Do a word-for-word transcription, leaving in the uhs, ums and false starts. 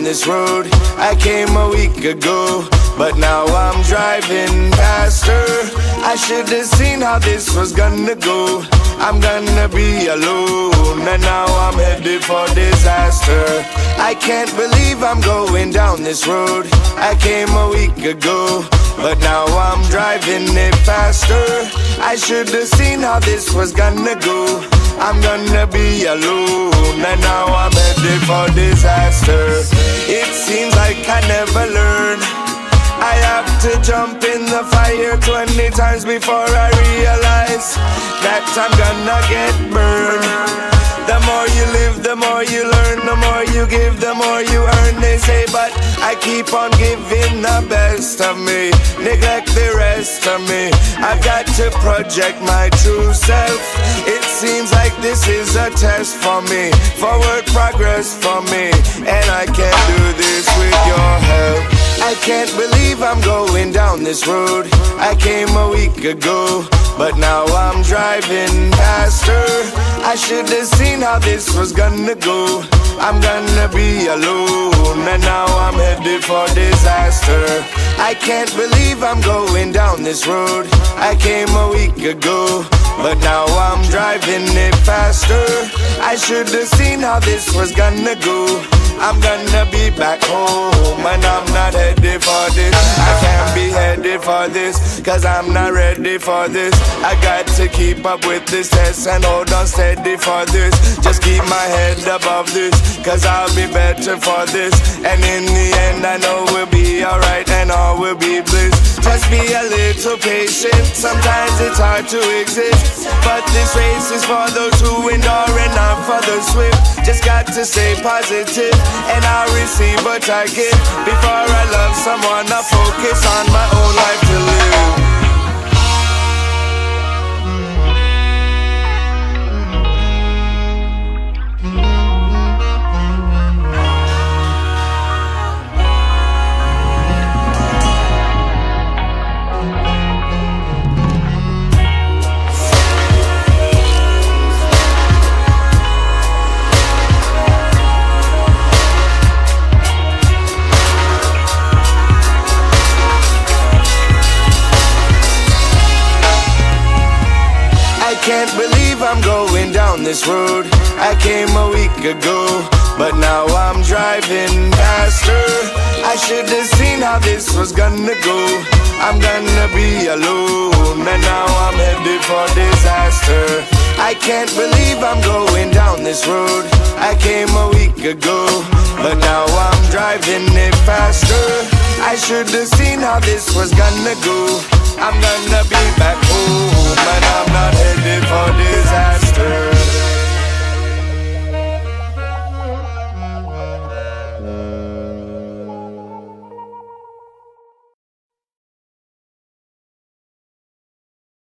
down this road. I came a week ago, but now I'm driving faster. I should have seen how this was gonna go. I'm gonna be alone, and now I'm headed for disaster. I can't believe I'm going down this road. I came a week ago, but now I'm driving it faster. I should have seen how this was gonna go. I'm gonna be alone, and now I'm headed for disaster. It seems like I never learn. I have to jump in the fire twenty times before I realize that I'm gonna get burned. The more you live, the more you learn. The more you give, the more you earn, they say. But I keep on giving the best of me, neglect the rest of me. I've got to project my true self. It seems like this is a test for me, forward progress for me, and I can't do this with your help. I can't believe I'm going down this road. I came a week ago, but now I'm driving faster. I should have seen how this was gonna go. I'm gonna be alone, and now I'm headed for disaster. I can't believe I'm going down this road. I came a week ago, but now I'm driving it faster. I should have seen how this was gonna go. I'm gonna be back home, and I'm not headed for this. I can't be headed for this, cause I'm not ready for this. I got to keep up with this test and hold on steady for this. Just keep my head above this, cause I'll be better for this. And in the end I know we'll be alright and all will be bliss. Just be a little patient, sometimes it's hard to exist, but this race is for those who endure and not for the swift. Just got to stay positive, and I'll receive what I give. Before I love someone, I focus on my own life to live. Can't believe I'm going down this road. I came a week ago, but now I'm driving faster. I should have seen how this was gonna go. I'm gonna be alone, and now I'm headed for disaster. I can't believe I'm going down this road. I came a week ago, but now I'm driving it faster. I should have seen how this was gonna go. I'm gonna be back home.